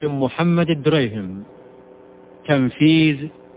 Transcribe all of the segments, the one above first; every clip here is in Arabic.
محمد الدريهم. تنفيذ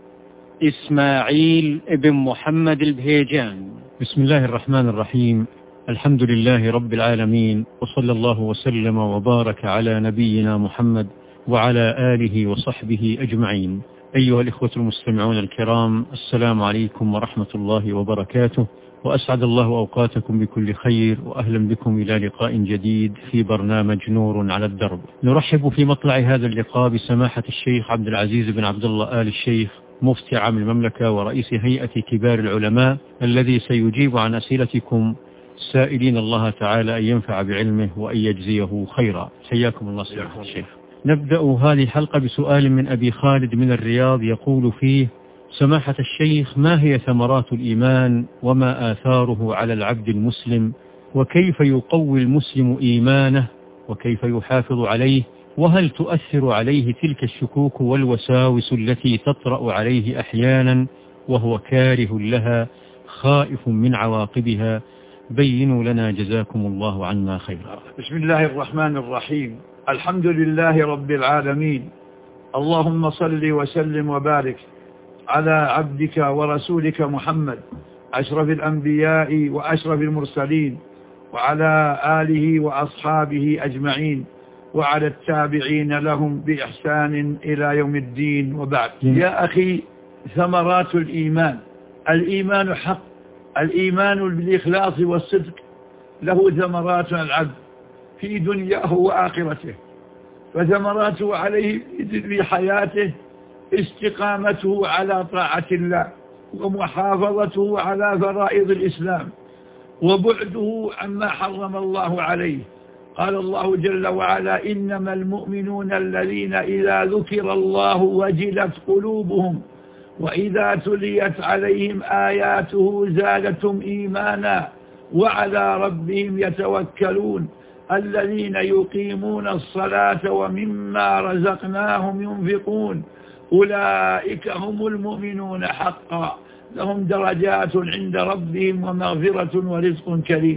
إسماعيل بن محمد البهيجان. بسم الله الرحمن الرحيم. الحمد لله رب العالمين، وصلى الله وسلم وبارك على نبينا محمد وعلى آله وصحبه أجمعين. أيها الإخوة المستمعون الكرام، السلام عليكم ورحمة الله وبركاته، وأسعد الله أوقاتكم بكل خير، وأهلا بكم إلى لقاء جديد في برنامج نور على الدرب. نرحب في مطلع هذا اللقاء بسماحة الشيخ عبد العزيز بن عبد الله آل الشيخ، مفتي عام المملكة ورئيس هيئة كبار العلماء، الذي سيجيب عن أسئلتكم سائلين الله تعالى أن ينفع بعلمه وأن يجزيه خيرا. حياكم الله سماحة الشيخ. نبدأ هذه الحلقة بسؤال من أبي خالد من الرياض، يقول فيه: سماحة الشيخ، ما هي ثمرات الإيمان وما آثاره على العبد المسلم، وكيف يقوي المسلم إيمانه وكيف يحافظ عليه، وهل تؤثر عليه تلك الشكوك والوساوس التي تطرأ عليه أحيانا وهو كاره لها خائف من عواقبها؟ بينوا لنا جزاكم الله عنا خيرا. بسم الله الرحمن الرحيم. الحمد لله رب العالمين، اللهم صل وسلم وبارك على عبدك ورسولك محمد أشرف الأنبياء وأشرف المرسلين، وعلى آله وأصحابه أجمعين، وعلى التابعين لهم بإحسان إلى يوم الدين، وبعد. يا أخي، ثمرات الإيمان. الإيمان حق، الإيمان بالإخلاص والصدق له ثمرات على العبد في دنياه وآخرته، فثمراته عليه في حياته استقامته على طاعة الله، ومحافظته على فرائض الإسلام، وبعده عما حرم الله عليه. قال الله جل وعلا: إنما المؤمنون الذين إذا ذكر الله وجلت قلوبهم وإذا تليت عليهم آياته زادتهم إيمانا وعلى ربهم يتوكلون الذين يقيمون الصلاة ومما رزقناهم ينفقون أولئك هم المؤمنون حقا لهم درجات عند ربهم ومغفرة ورزق كريم.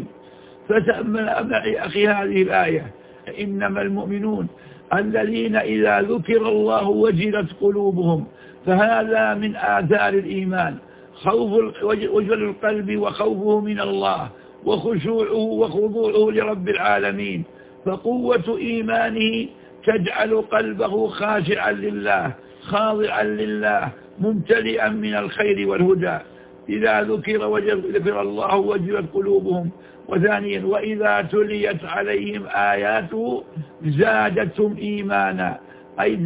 فتأمل معي أخي هذه الآية: إنما المؤمنون الذين إذا ذكر الله وجلت قلوبهم. فهذا من آثار الإيمان، خوف وجل القلب وخوفه من الله، وخشوعه وخضوعه لرب العالمين. فقوة إيمانه تجعل قلبه خاشعا لله، خاضعا لله، ممتلئا من الخير والهدى. إذا ذكر الله وجلت قلوبهم. وثانيا: وإذا تليت عليهم آياته زادتهم إيمانا، أي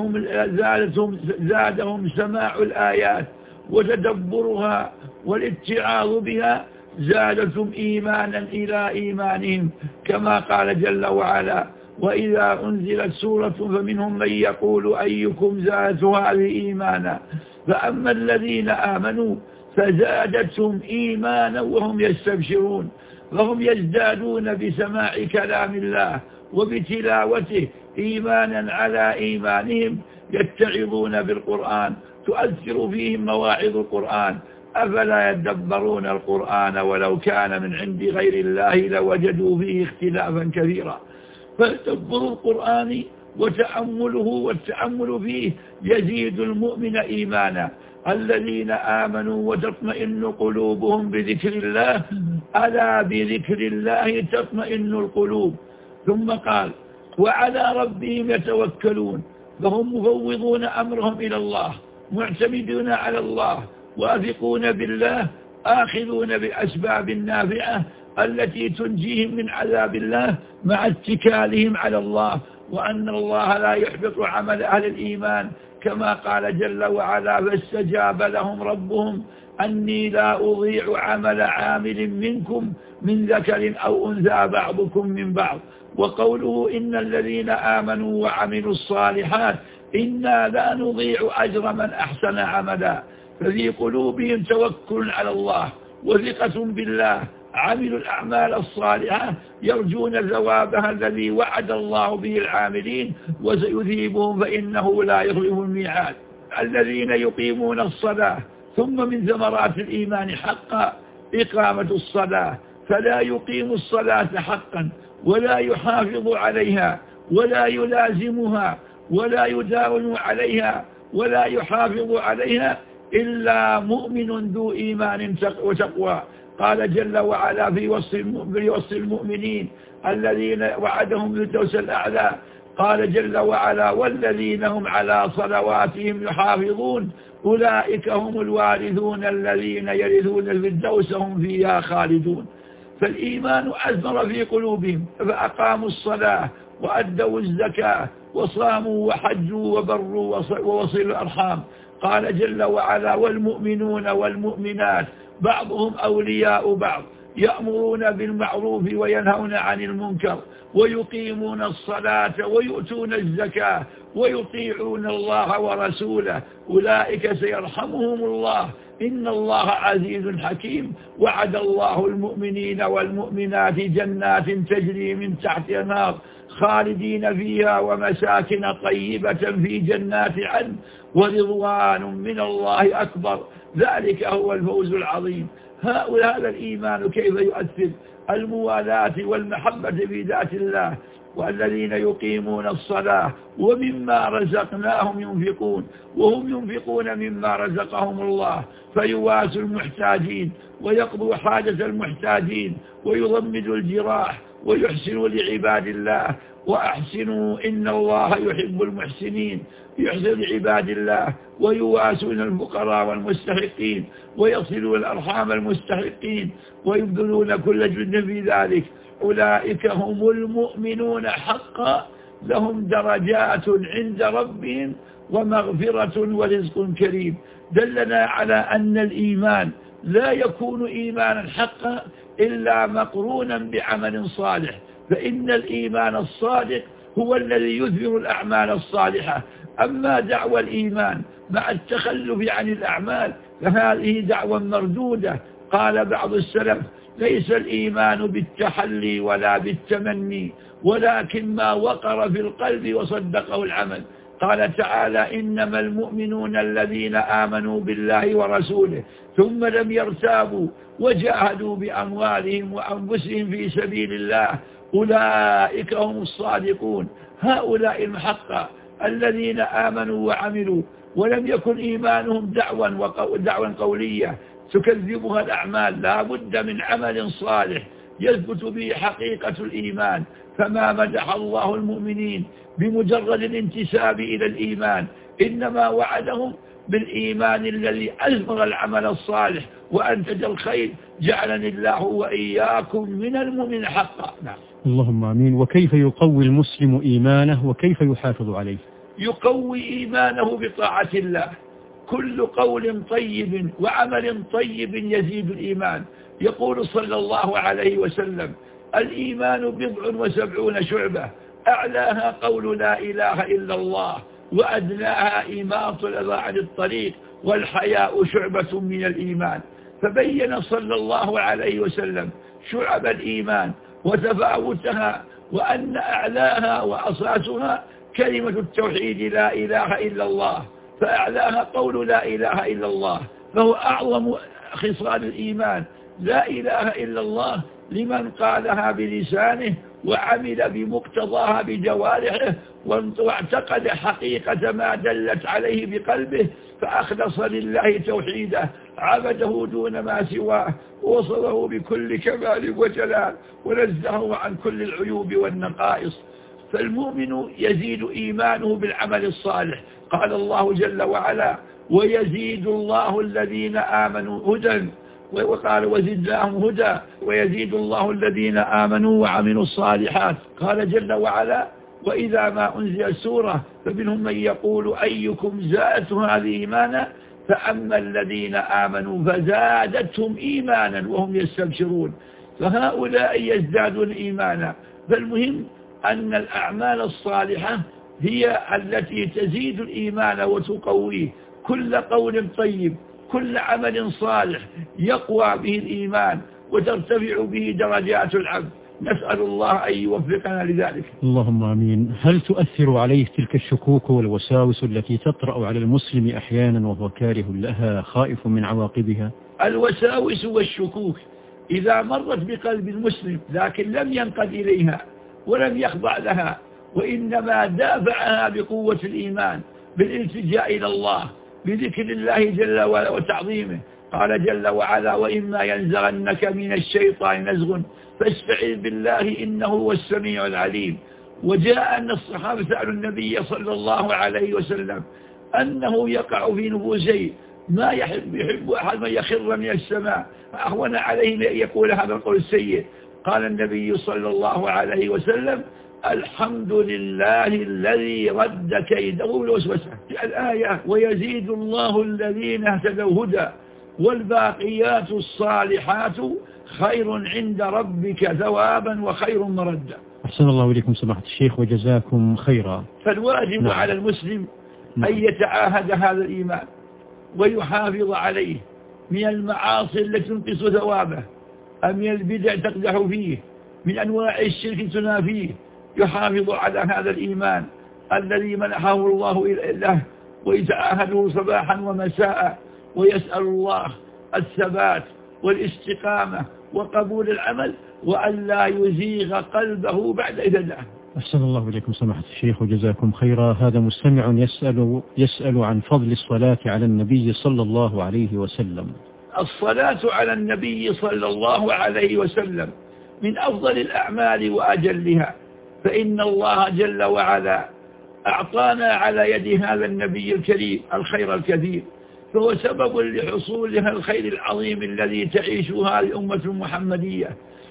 زادهم سماع الآيات وتدبرها والاتعاظ بها، زادتهم إيمانا إلى إيمانهم، كما قال جل وعلا: وإذا أنزلت سورة فمنهم من يقول أيكم زادته هذه إيمانا. فأما الذين آمنوا فزادتهم إيمانا وهم يستبشرون، فهم يزدادون بسماع كلام الله وبتلاوته إيمانا على إيمانهم، يتعظون بالقرآن، تؤثر فيهم مواعظ القرآن. أفلا يدبرون القرآن ولو كان من عند غير الله لوجدوا فيه اختلافا كثيرا. فتدبر القرآن وتأمله والتأمل فيه يزيد المؤمن إيمانا. الذين آمنوا وتطمئن قلوبهم بذكر الله، ألا بذكر الله تطمئن القلوب. ثم قال: وعلى ربهم يتوكلون، فهم مفوضون أمرهم إلى الله، معتمدون على الله، واثقون بالله، آخذون بالأسباب النافعة التي تنجيهم من عذاب الله مع اتكالهم على الله، وأن الله لا يحبط عمل أهل الإيمان، كما قال جل وعلا: فاستجاب لهم ربهم أني لا أضيع عمل عامل منكم من ذكر أو أنثى بعضكم من بعض. وقوله: إن الذين آمنوا وعملوا الصالحات إنا لا نضيع أجر من أحسن عملا. ففي قلوبهم توكل على الله وثقة بالله، عملوا الأعمال الصالحة يرجون ثوابها الذي وعد الله به العاملين، وسيثيبهم فإنه لا يخلف الميعاد. الذين يقيمون الصلاة. ثم من ثمرات الإيمان حقا إقامة الصلاة، فلا يقيم الصلاة حقا ولا يحافظ عليها ولا يلازمها ولا يداوم عليها ولا يحافظ عليها إلا مؤمن ذو إيمان وتقوى. قال جل وعلا في وصف المؤمنين الذين وعدهم بالفردوس الأعلى، قال جل وعلا والذين هم على صلواتهم يحافظون أولئك هم الوارثون الذين يرثون الفردوس هم فيها خالدون. فالإيمان أثمر في قلوبهم فأقاموا الصلاة وأدوا الزكاة وصاموا وحجوا وبروا ووصلوا الأرحام. قال جل وعلا والمؤمنون والمؤمنات بعضهم أولياء بعض يأمرون بالمعروف وينهون عن المنكر ويقيمون الصلاة ويؤتون الزكاة ويطيعون الله ورسوله أولئك سيرحمهم الله إن الله عزيز حكيم. وعد الله المؤمنين والمؤمنات جنات تجري من تحتها الأنهار خالدين فيها ومساكن طيبة في جنات عدن ورضوان من الله أكبر ذلك هو الفوز العظيم. هذا الإيمان كيف يؤثر الموالاة والمحبة في ذات الله، والذين يقيمون الصلاة ومما رزقناهم ينفقون وهم ينفقون مما رزقهم الله فيواسوا المحتاجين ويقضوا حاجة المحتاجين ويضمدوا الجراح ويحسنوا لعباد الله وأحسنوا إن الله يحب المحسنين. يحسن لعباد الله ويواسون الفقراء والمستحقين ويصلون الأرحام المستحقين ويبذلون كل جهد في ذلك. أولئك هم المؤمنون حقا لهم درجات عند ربهم ومغفرة ورزق كريم. دلنا على أن الإيمان لا يكون إيمانا حقا إلا مقرونا بعمل صالح، فإن الإيمان الصادق هو الذي يثمر الأعمال الصالحة. أما دعوى الإيمان مع التخلف عن الأعمال فهذه دعوى مردودة. قال بعض السلف ليس الإيمان بالتحلي ولا بالتمني ولكن ما وقر في القلب وصدقه العمل. قال تعالى إنما المؤمنون الذين آمنوا بالله ورسوله ثم لم يرتابوا وجاهدوا بأموالهم وأنفسهم في سبيل الله أولئك هم الصادقون. هؤلاء المحقق الذين آمنوا وعملوا ولم يكن إيمانهم دعوى قولية تكذبها الأعمال، لا بد من عمل صالح يثبت به حقيقة الإيمان. فما مدح الله المؤمنين بمجرد الانتساب إلى الإيمان، إنما وعدهم بالإيمان الذي أثمر العمل الصالح وأنتج الخير. جعلني الله وإياكم من المؤمنين حقا. نعم. اللهم آمين. وكيف يقوي المسلم إيمانه وكيف يحافظ عليه؟ يقوي إيمانه بطاعة الله. كل قول طيب وعمل طيب يزيد الإيمان. يقول صلى الله عليه وسلم الإيمان 70 شعبة أعلاها قول لا إله إلا الله وأدناها إماطة الأذى عن الطريق والحياء شعبة من الإيمان. فبين صلى الله عليه وسلم شعب الإيمان وتفاوتها وأن أعلاها وأساسها كلمة التوحيد لا إله إلا الله، فأعلاها قول لا إله إلا الله، فهو أعظم خصال الإيمان. لا إله إلا الله لمن قالها بلسانه وعمل بمقتضاها بجوارحه واعتقد حقيقة ما دلت عليه بقلبه فأخلص لله توحيده عبده دون ما سواه ووصله بكل كمال وجلال ونزهه عن كل العيوب والنقائص. فالمؤمن يزيد إيمانه بالعمل الصالح. قال الله جل وعلا ويزيد الله الذين آمنوا هدى، وقال وزدناهم هدى ويزيد الله الذين آمنوا وعملوا الصالحات. قال جل وعلا وإذا ما أنزل سورة فمنهم من يقول أيكم زادته هذه إيمانا فأما الذين آمنوا فزادتهم إيمانا وهم يستبشرون. فهؤلاء يزدادون إيمانا. فالمهم أن الأعمال الصالحة هي التي تزيد الإيمان وتقويه. كل قول طيب كل عمل صالح يقوى به الإيمان وترتفع به درجات العبد. نسأل الله أن يوفقنا لذلك. اللهم آمين. هل تؤثر عليه تلك الشكوك والوساوس التي تطرأ على المسلم أحيانا وهو كاره لها خائف من عواقبها؟ الوساوس والشكوك إذا مرت بقلب المسلم لكن لم ينقد إليها ولم يخضع لها وإنما دافعها بقوة الإيمان بالالتجاء إلى الله بذكر الله جل وعلا وتعظيمه. قال جل وعلا: وإما ينزغنك من الشيطان نزغ فاستعذ بالله إنه هو السميع العليم. وجاء أن الصحابة سألوا النبي صلى الله عليه وسلم أنه يقع في نفوسه ما يحب أحد من يخر من السماء فأهون عليه أن يقول هذا القول السيء. قال النبي صلى الله عليه وسلم: الحمد لله الذي رد كيده بالوسوسة. الآية: ويزيد الله الذين اهتدوا هدى والباقيات الصالحات خير عند ربك ثوابا وخير مردا. أحسن الله إليكم سماحة الشيخ وجزاكم خيرا. فالواجب على المسلم أن يتعاهد هذا الإيمان ويحافظ عليه من المعاصي التي تنقص ثوابه، من البدع تقدح فيه، من أنواع الشرك تنافيه. يحافظ على هذا الإيمان الذي منحه الله له ويتعاهده صباحا ومساء، ويسأل الله الثبات والاستقامة وقبول العمل وأن لا يزيغ قلبه بعد إذ هداه. أحسن الله إليكم سماحة الشيخ وجزاكم خيرا. هذا مستمع يسأل عن فضل الصلاة على النبي صلى الله عليه وسلم. الصلاة على النبي صلى الله عليه وسلم من أفضل الأعمال وأجلها، فإن الله جل وعلا أعطانا على يد هذا النبي الكريم الخير الكثير، فهو سبب لحصولها الخير العظيم الذي تعيشها الأمة المحمدية.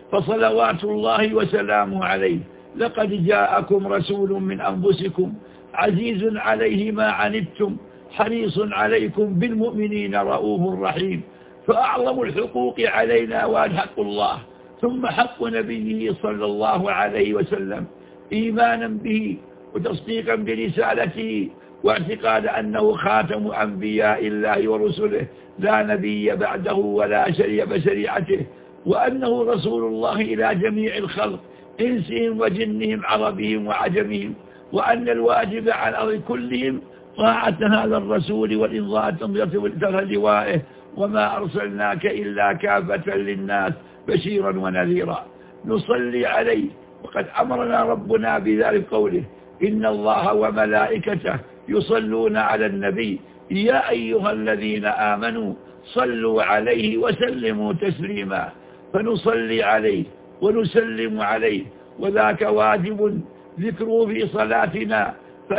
فصلوات الله وسلامه عليه: لقد جاءكم رسول من أنفسكم عزيز عليه ما عنتم حريص عليكم بالمؤمنين رؤوف رحيم. فأعظم الحقوق علينا وحق الله ثم حق نبيه صلى الله عليه وسلم إيمانا به وتصديقا برسالته واعتقاد أنه خاتم أنبياء الله ورسله لا نبي بعده ولا شريع بشريعته، وأنه رسول الله إلى جميع الخلق إنسهم وجنهم عربهم وعجمهم، وأن الواجب على الأرض كلهم طاعة هذا الرسول والإنضاء تحت لوائه، وما أرسلناك إلا كافة للناس بشيرا ونذيرا. نصلي عليه وقد أمرنا ربنا بذلك قوله: إن الله وملائكته يصلون على النبي يا أيها الذين آمنوا صلوا عليه وسلموا تسليما. فنصلي عليه ونسلم عليه، وذاك واجب ذكره في صلاتنا،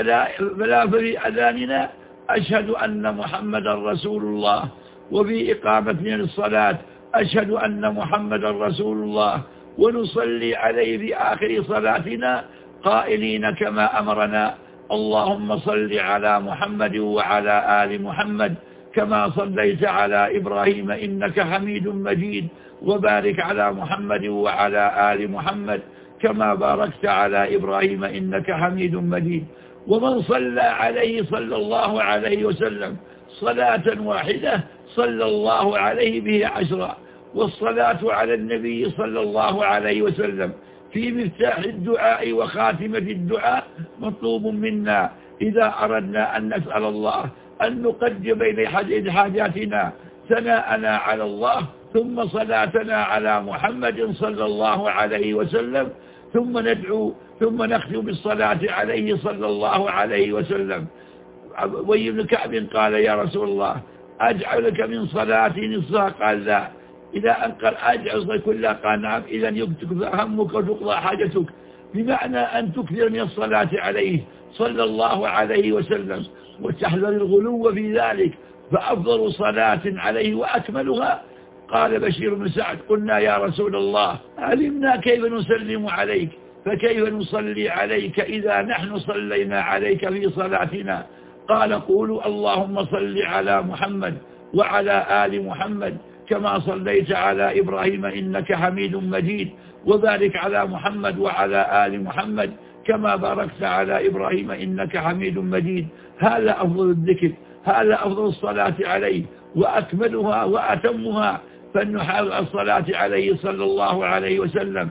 فلا في أذاننا أشهد أن محمدا رسول الله، وفي إقامتنا للصلاة أشهد أن محمدا رسول الله، ونصلي عليه في آخر صلاتنا قائلين كما أمرنا: اللهم صل على محمد وعلى آل محمد كما صليت على إبراهيم إنك حميد مجيد، وبارك على محمد وعلى آل محمد كما باركت على إبراهيم إنك حميد مجيد. ومن صلى عليه صلى الله عليه وسلم صلاة واحدة صلى الله عليه به 10. والصلاة على النبي صلى الله عليه وسلم في مفتاح الدعاء وخاتمة الدعاء مطلوب منا إذا أردنا أن نسأل الله أن نقدم بين حاجاتنا ثناءنا على الله، ثم صلاتنا على محمد صلى الله عليه وسلم، ثم ندعو، ثم نختم بالصلاة عليه صلى الله عليه وسلم. أبي بن كعب قال: يا رسول الله أجعلك من صلاتي نصها؟ قال: لا. إذا أنقل أجعل كلها؟ قال: نعم. إذا يكتب همك وتقضى حاجتك، بمعنى أن تكثر من الصلاة عليه صلى الله عليه وسلم وتحذر الغلو في ذلك. فأفضل صلاة عليه وأكملها قال بشير بن سعد: قلنا يا رسول الله علمنا كيف نسلم عليك، فكيف نصلي عليك إذا نحن صلينا عليك في صلاتنا؟ قال: قولوا اللهم صل على محمد وعلى آل محمد كما صليت على إبراهيم إنك حميد مجيد، وبارك على محمد وعلى آل محمد كما باركت على إبراهيم إنك حميد مجيد. هذا أفضل الذكر، هذا أفضل الصلاة عليه وأكملها وأتمها. فلنحاول الصلاة عليه صلى الله عليه وسلم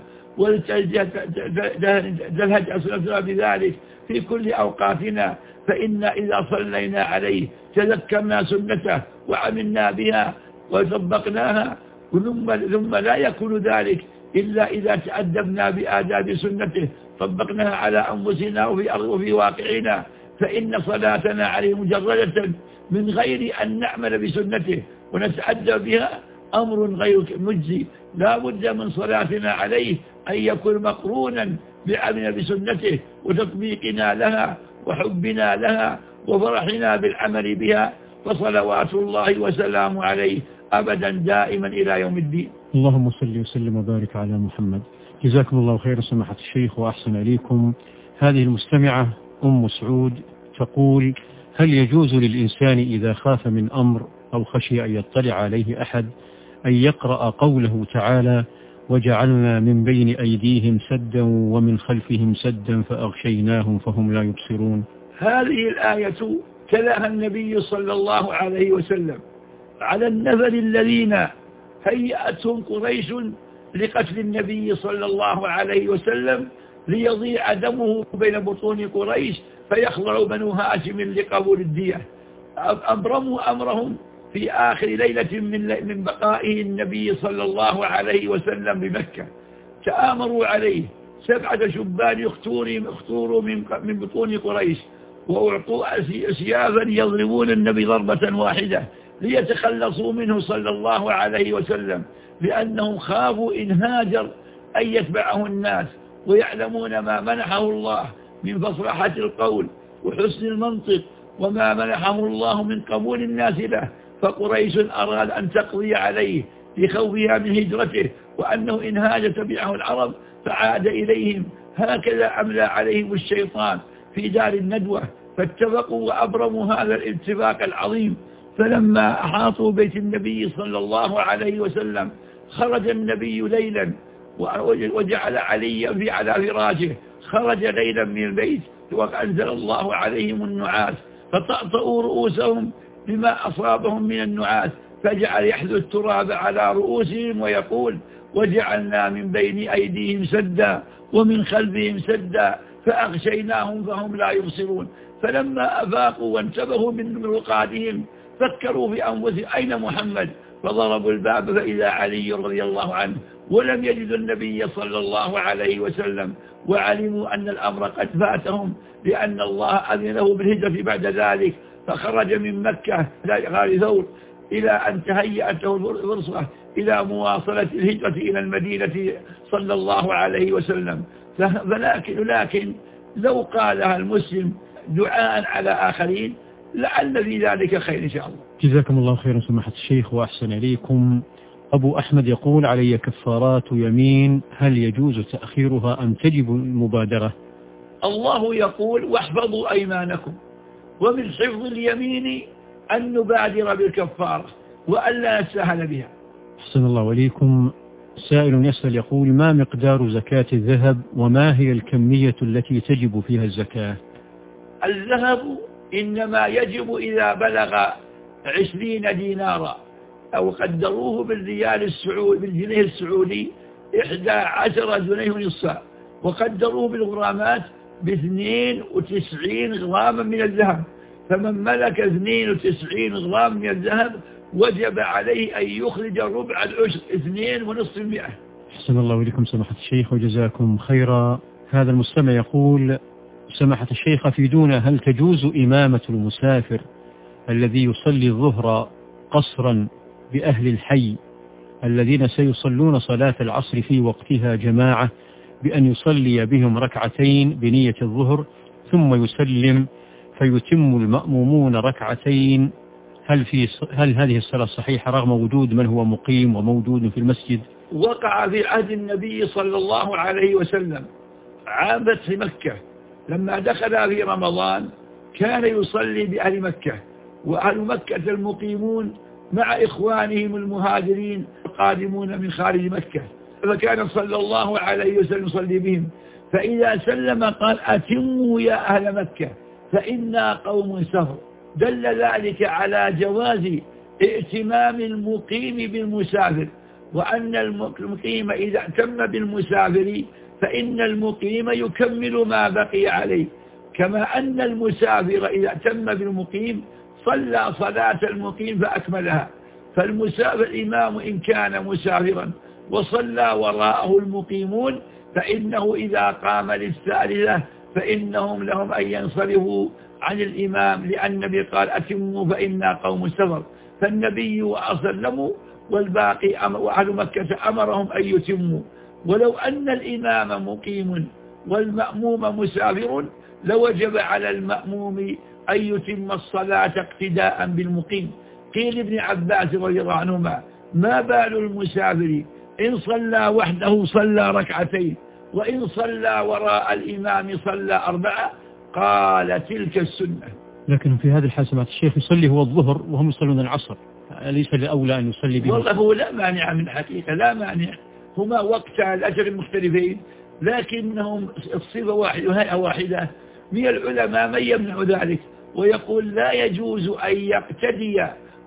ولتلهج أسلافنا بذلك في كل أوقاتنا، فإن إذا صلينا عليه تذكرنا سنته وعملنا بها وطبقناها، ثم لا يكون ذلك إلا إذا تأدبنا بآداب سنته طبقناها على أنفسنا وفي واقعنا، فإن صلاتنا عليه مجردة من غير أن نعمل بسنته ونتأدب بها أمر غير مجزي. لا بد من صلاتنا عليه أن يكون مقرونا بعمل بسنته وتطبيقنا لها وحبنا لها وفرحنا بالعمل بها، فصلوات الله وسلامه عليه أبدا دائما إلى يوم الدين. اللهم صل وسلم وبارك على محمد. جزاكم الله خير سماحة الشيخ وأحسن إليكم. هذه المستمعة أم سعود تقول: هل يجوز للإنسان إذا خاف من أمر أو خشي أن يطلع عليه أحد أن يقرأ قوله تعالى: وجعلنا من بين أيديهم سدا ومن خلفهم سدا فأغشيناهم فهم لا يبصرون؟ هذه الآية تلاها النبي صلى الله عليه وسلم على النفر الذين هيأتهم قريش لقتل النبي صلى الله عليه وسلم ليضيع دمه بين بطون قريش فيخضع بنو هاشم لقبول الدية. أبرموا أمرهم في آخر ليلة من بقائه النبي صلى الله عليه وسلم بمكة، تآمروا عليه 7 شبان يختوروا من بطون قريش، وأعطوا أسيافا يضربون النبي ضربة واحدة ليتخلصوا منه صلى الله عليه وسلم، لأنهم خافوا إن هاجر أن يتبعه الناس، ويعلمون ما منحه الله من فصاحة القول وحسن المنطق وما منحه الله من قبول الناس له. فقريش أراد أن تقضي عليه لخوفها من هجرته، وأنه إن هاج تبعه العرب فعاد إليهم. هكذا أملى عليهم الشيطان في دار الندوة، فاتفقوا وأبرموا هذا الاتفاق العظيم. فلما أحاطوا بيت النبي صلى الله عليه وسلم خرج النبي ليلا وجعل عليا على فراشه، خرج ليلا من البيت وأنزل الله عليهم النعاس فطأطأوا رؤوسهم بما أصابهم من النعاس، فجعل يحذو التراب على رؤوسهم ويقول: وجعلنا من بين أيديهم سدا ومن خلفهم سدا فأغشيناهم فهم لا يبصرون. فلما أفاقوا وانتبهوا من رقادهم فكروا بأنفسهم: أين محمد؟ فضربوا الباب فإذا علي رضي الله عنه، ولم يجدوا النبي صلى الله عليه وسلم، وعلموا أن الأمر قد فاتهم لأن الله أذن له بالهجرة بعد ذلك، فخرج من مكة إلى غار ثور إلى أن تهيأت له الفرصة إلى مواصلة الهجرة إلى المدينة صلى الله عليه وسلم. لكن لو قالها المسلم دعاء على آخرين لعل في ذلك خير إن شاء الله. جزاكم الله خيرا سماحة الشيخ وأحسن إليكم. أبو أحمد يقول: علي كفارات يمين، هل يجوز تأخيرها أم تجب المبادرة؟ الله يقول: واحفظوا أيمانكم، ومن حفظ اليمين أن نبادر بالكفارة وألا نستهل بها. أحسن الله إليكم. سائل يسأل يقول: ما مقدار زكاة الذهب وما هي الكمية التي تجب فيها الزكاة؟ الذهب إنما يجب إذا بلغ 20 دينارا، أو قدروه بالجنيه السعودي 11 جنيه ونصف، وقدروه بالغرامات ب92 غراما من الذهب. فمن ملك 92 غرام من الذهب وجب عليه أن يخرج ربع العشر 2.5%. أحسن الله إليكم سماحة الشيخ وجزاكم خيرا. هذا المستمع يقول: سماحة الشيخ أفيدونا، هل تجوز إمامة المسافر الذي يصلي الظهر قصرا بأهل الحي الذين سيصلون صلاة العصر في وقتها جماعة بأن يصلي بهم ركعتين بنية الظهر ثم يسلم فيتم المأمومون ركعتين؟ هل هذه الصلاة صحيحة رغم وجود من هو مقيم وموجود في المسجد؟ وقع في عهد النبي صلى الله عليه وسلم عام فتح مكة، لما دخل في رمضان كان يصلي بأهل مكة، وأهل مكة المقيمون مع إخوانهم المهاجرين القادمون من خارج مكة، فكان صلى الله عليه وسلم يصلي بهم. فإذا سلم قال: أتموا يا أهل مكة فإنا قوم سفر. دل ذلك على جواز ائتمام المقيم بالمسافر، وأن المقيم إذا اعتم بالمسافر فإن المقيم يكمل ما بقي عليه، كما أن المسافر إذا اعتم بالمقيم صلى صلاة المقيم فأكملها. فالمسافر إمام إن كان مسافرا، وصلى وراءه المقيمون فإنه إذا قام للثالثة فإنهم لهم أن ينصرفوا عن الإمام، لأن النبي قال أتموا فإنا قوم سفر، فالنبي وسلموا والباقي وأهل مكة أمرهم أن يتموا. ولو أن الإمام مقيم والمأموم مسافر لوجب على المأموم أن يتم الصلاة اقتداء بالمقيم. قيل ابن عباس رضي الله عنهما ما بال المسافر إن صلى وحده صلى ركعتين وإن صلى وراء الإمام صلى 4؟ قال تلك السنة. لكن في هذه الحالة سمعت الشيخ يصلي هو الظهر وهم يصلون العصر، أليس الأولى أن يصلي بهم؟ والله هو لا مانع من حقيقة، لا مانع، هما وقتا الأجر مختلفين لكنهم الصفة واحدة وهيئة واحدة. من العلماء من يمنع ذلك ويقول لا يجوز أن يقتدي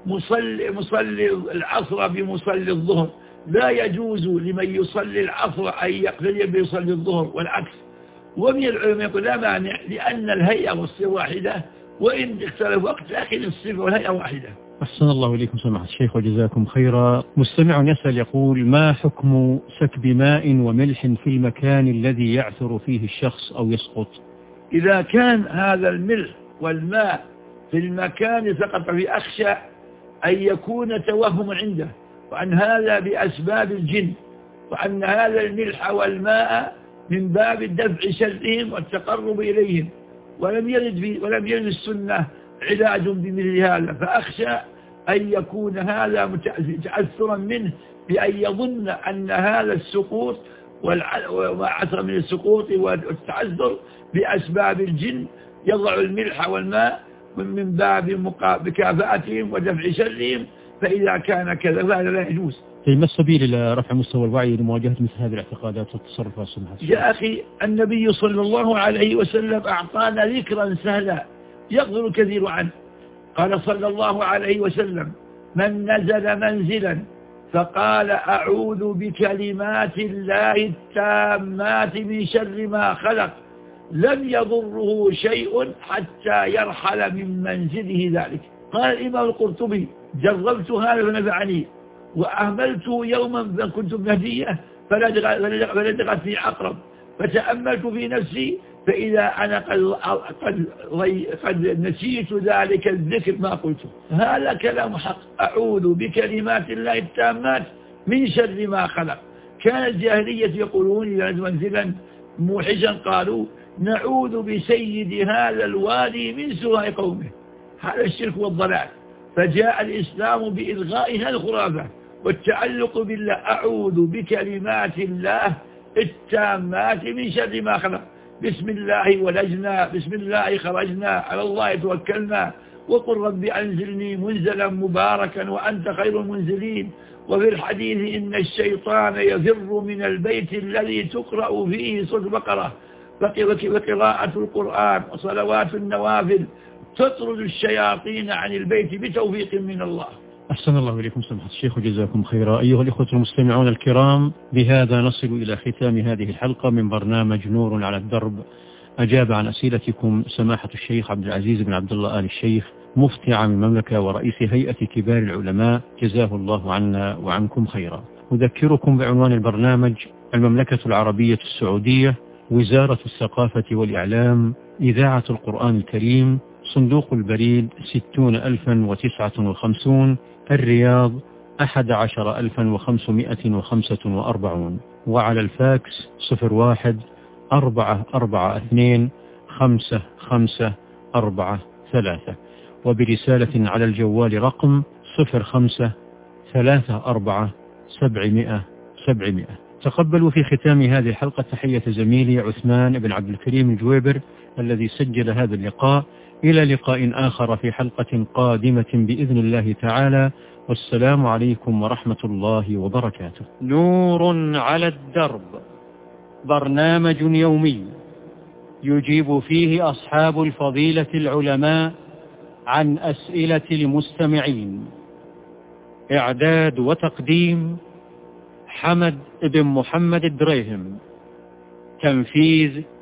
مصلي العصر بمصلي الظهر، لا يجوز لمن يصلي العصر أن يقتدي بيصلي الظهر والعكس. ومن العلماء يقول لا مانع لأن الهيئة والصفة واحدة وإن اختلف وقت لكن الصفة والهيئة واحدة. أحسن الله إليكم سماحة الشيخ وجزاكم خيرا. مستمع يسأل يقول ما حكم سكب ماء وملح في المكان الذي يعثر فيه الشخص أو يسقط؟ إذا كان هذا الملح والماء في المكان سقط فيه أخشى أن يكون توهم عنده وأن هذا بأسباب الجن، وأن هذا الملح والماء من باب الدفع شرهم والتقرب إليهم، ولم يرد السنة علاج بمثل هذا، فأخشى أن يكون هذا متأثرا منه بأن يظن أن هذا السقوط وعثر من السقوط والتعذر بأسباب الجن، يضع الملح والماء من باب مكافأتهم ودفع شرهم، فإذا كان كذا فهذا لا يجوز. ما السبيل إلى رفع مستوى الوعي لمواجهة مثل هذه الاعتقادات والتصرفات سمحت؟ يا أخي النبي صلى الله عليه وسلم أعطانا ذكرا سهلا يغفل الكثير عنه. قال صلى الله عليه وسلم من نزل منزلا فقال أعوذ بكلمات الله التامات من شر ما خلق لم يضره شيء حتى يرحل من منزله ذلك. قال الإمام القرطبي جربت هذا فنفعني وأهملته يوما كنت بهدية فلدغت في عقرب فتأملت في نفسي فإذا أنا قد نسيت ذلك الذكر ما قلته. هذا كلام حق. أعوذ بكلمات الله التامات من شر ما خلق. كان الجاهلية يقولون إذا نزل منزلا موحشا قالوا نعوذ بسيد هذا الوادي من سوء قومه. هذا الشرك والضلال، فجاء الإسلام بإلغاء هذه الخرافة والتعلق بالله. أعوذ بكلمات الله التامات من شر ما خلق. بسم الله ولجنا، بسم الله خرجنا، على الله توكلنا، وقل رب أنزلني منزلا مباركا وأنت خير المنزلين. وفي الحديث إن الشيطان يفر من البيت الذي تقرأ فيه سورة البقرة، وقراءة القرآن وصلوات النوافل تطرد الشياطين عن البيت بتوفيق من الله. أحسن الله إليكم سمحة الشيخ وجزاكم خيرا. أيها الإخوة المستمعون الكرام، بهذا نصل إلى ختام هذه الحلقة من برنامج نور على الدرب. أجاب عن أسئلتكم سماحة الشيخ عبد العزيز بن عبد الله آل الشيخ مفتي عام المملكة ورئيس هيئة كبار العلماء، جزاه الله عنا وعنكم خيرا. أذكركم بعنوان البرنامج: المملكة العربية السعودية، وزارة الثقافة والإعلام، إذاعة القرآن الكريم، صندوق البريد 60,059، الرياض 11,545، وعلى الفاكس 01-442-5543، وبرسالة على الجوال رقم 05-34-700-700. تقبلوا في ختام هذه الحلقة تحية زميلي عثمان بن عبد الكريم الجويبر الذي سجل هذا اللقاء. إلى لقاء آخر في حلقة قادمة بإذن الله تعالى، والسلام عليكم ورحمة الله وبركاته. نور على الدرب، برنامج يومي يجيب فيه أصحاب الفضيلة العلماء عن أسئلة المستمعين. إعداد وتقديم حمد بن محمد الدريهم. تنفيذ